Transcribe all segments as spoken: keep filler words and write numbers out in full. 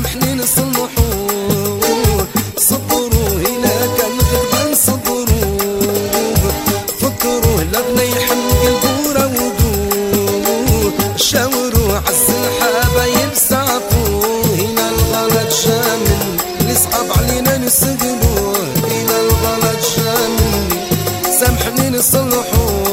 سامحني نصلحوه صبروا هنا كان غضبان صبروا فكروه لا بنا يحن قلبو راودوه شاوروا عز الحبايب سعفوه هنا الغلط شامل اللي صعب علينا نسجلوه هنا الغلط شامل سامحني نصلحوه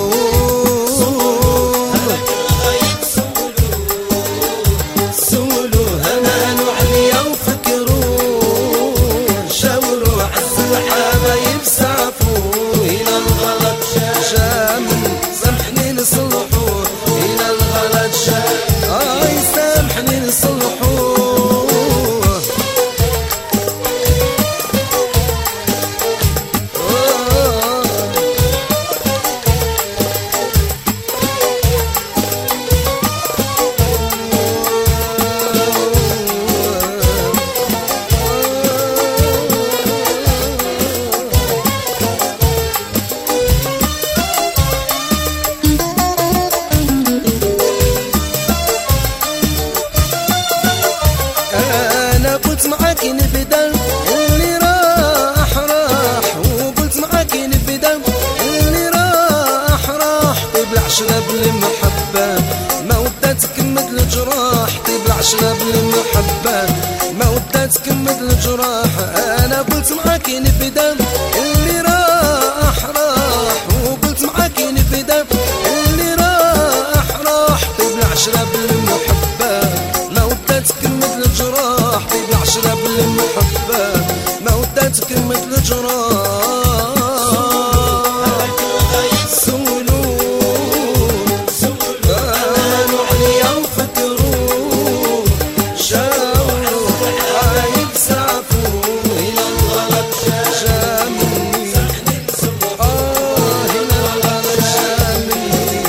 معاك نبدا اللي راح راح وقلت معاك نبدا اللي راح راح طيب العشرة بالمحبة ما وداتك مد الجراح طيب العشرة بالمحبة ما وداتك مد الجراح انا قلت معاك نبدا اللي راح راح وقلت معاك نبدا اللي راح راح طيب العشرة بالمحبة ما وداتك مد الجراح طيب العشرة بالمحبة ما وداتك مثل جراح سولوا قالوا عليا وفكروا شاوروا حبايب سعفوا هنا الغلط شاملني اه هنا الغلط شاملني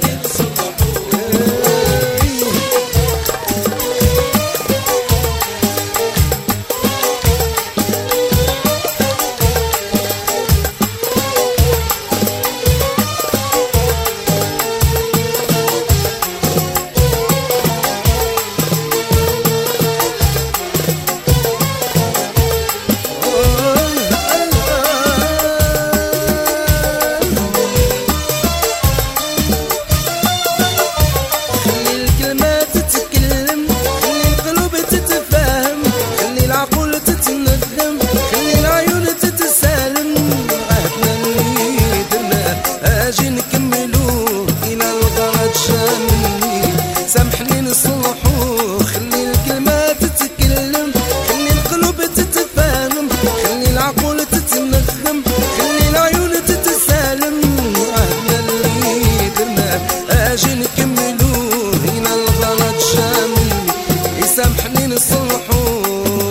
سامحني نصلحوه خلي الكلمات تتكلم خلي القلوب تتفاهم خلي العقول تتنغم خلي العيون تتسالم عهدنا اللي درناه اجي نكملوه هنا الغلط شامل يسامحني نصلحوه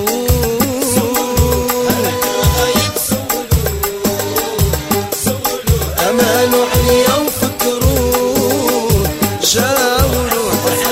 امالوا عليا وفكروه شاوروا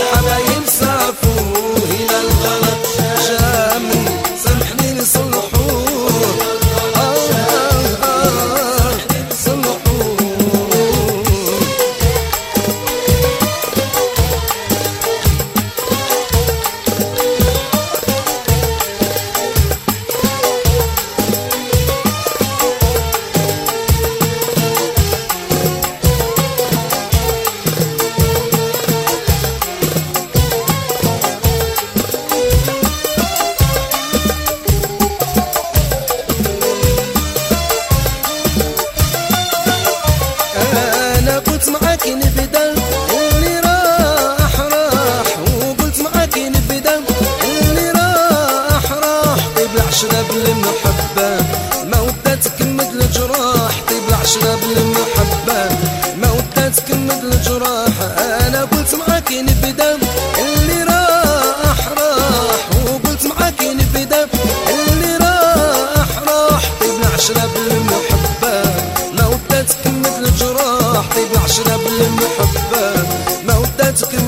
قلت معاك نبدا اللي راح راح وقلت معاك نبدا اللي راح راح طيب العشرة بالمحبة ما وداتك مد الجراح طيب العشرة بالمحبة ما وداتك مد الجراح انا قلت معاك نبدا اللي راح راح وقلت معاك نبدا اللي راح راح طيب العشرة بالمحبة ما وداتك مد الجراح طيب العشرة بالمحبة ما وداتك